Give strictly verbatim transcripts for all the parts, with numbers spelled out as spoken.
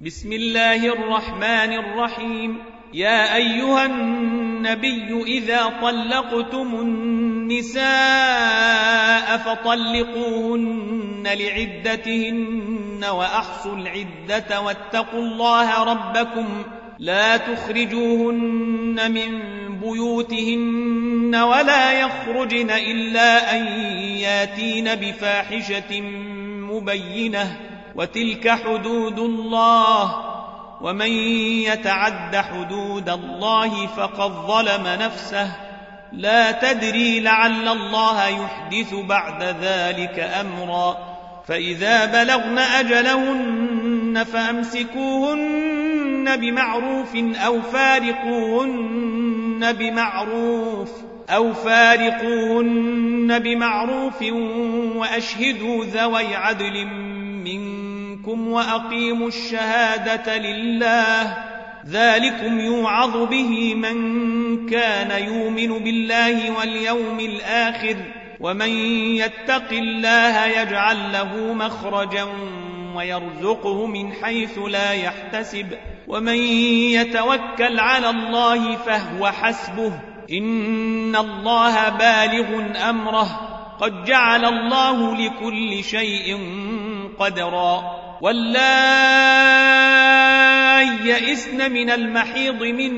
بسم الله الرحمن الرحيم. يا أيها النبي إذا طلقتم النساء فطلقوهن لعدتهن وأحصوا العدة واتقوا الله ربكم لا تخرجوهن من بيوتهن ولا يخرجن إلا أن ياتين بفاحشة مبينة وتلك حدود الله ومن يتعد حدود الله فقد ظلم نفسه لا تدري لعل الله يحدث بعد ذلك أمرا فإذا بلغن أجلهن فأمسكوهن بمعروف أو فارقوهن بمعروف أو فارقوهن بمعروف وأشهدوا ذوي عدل منكم وأقيموا الشهادة لله ذلكم يوعظ به من كان يؤمن بالله واليوم الآخر ومن يتق الله يجعل له مخرجا ويرزقه من حيث لا يحتسب ومن يتوكل على الله فهو حسبه إن الله بالغ أمره قد جعل الله لكل شيء قدرا واللائي يئسن من المحيض من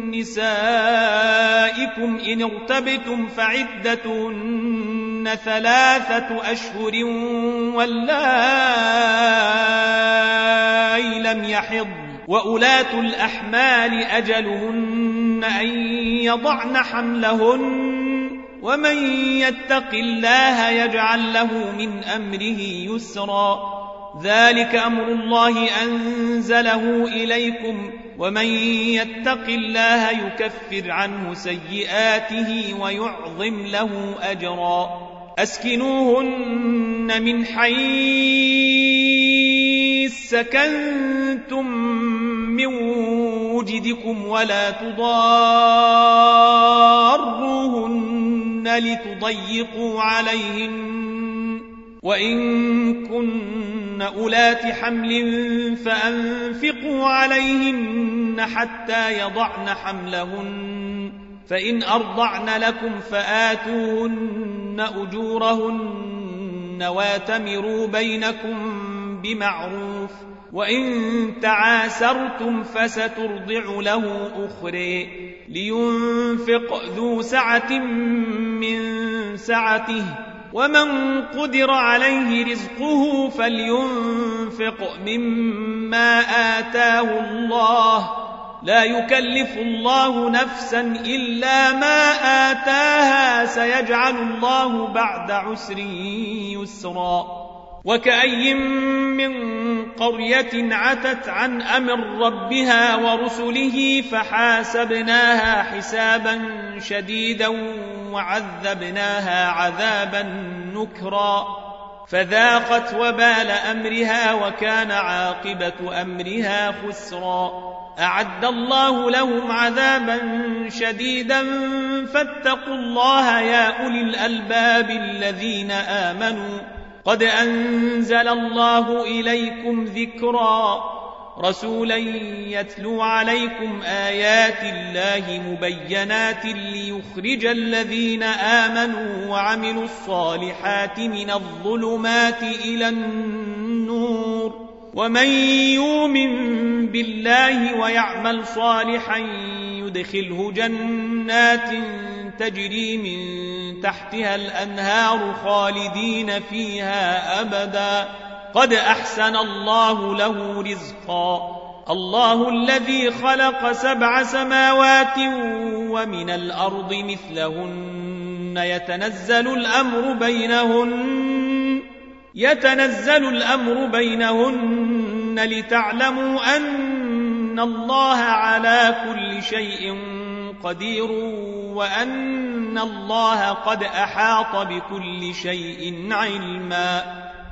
نسائكم إن ارتبتم فعدتهن ثلاثة أشهر واللائي لم يحض وأولاة الأحمال أجلهن أن يضعن حملهن ومن يتق الله يجعل له من أمره يسرا ذلك أمر الله أنزله إليكم ومن يتق الله يكفر عنه سيئاته ويعظم له أجرا أسكنوهن من حيث سكنتم من وجدكم ولا تضاروهن لتضيقوا عليهن وإن كن أولات حمل فأنفقوا عليهن حتى يضعن حملهن فإن أرضعن لكم فآتوهن أجورهن واتمروا بينكم بمعروف وإن تعاسرتم فسترضع له أخرى لينفق ذو سعة من سعته ومن قدر عليه رزقه فلينفق مما آتاه الله لا يكلف الله نفسا إلا ما آتاها سيجعل الله بعد عسر يسرا وكأي من قرية عتت عن أمر ربها ورسله فحاسبناها حسابا شديدا وعذبناها عذابا نكرا فذاقت وبال أمرها وكان عاقبة أمرها خسرا أعد الله لهم عذابا شديدا فاتقوا الله يا أولي الألباب الذين آمنوا قد أنزل الله إليكم ذكرا رسولا يتلو عليكم آيات الله مبينات ليخرج الذين آمنوا وعملوا الصالحات من الظلمات إلى النور ومن يؤمن بالله ويعمل صالحا يدخله جنات تجري من تحتها الأنهار خالدين فيها أبدا قد أحسن الله له رزقا الله الذي خلق سبع سماوات ومن الأرض مثلهن يتنزل الأمر بينهن يتنزل الأمر بينهن لتعلموا أن الله على كل شيء قدير وأن الله قد أحاط بكل شيء علما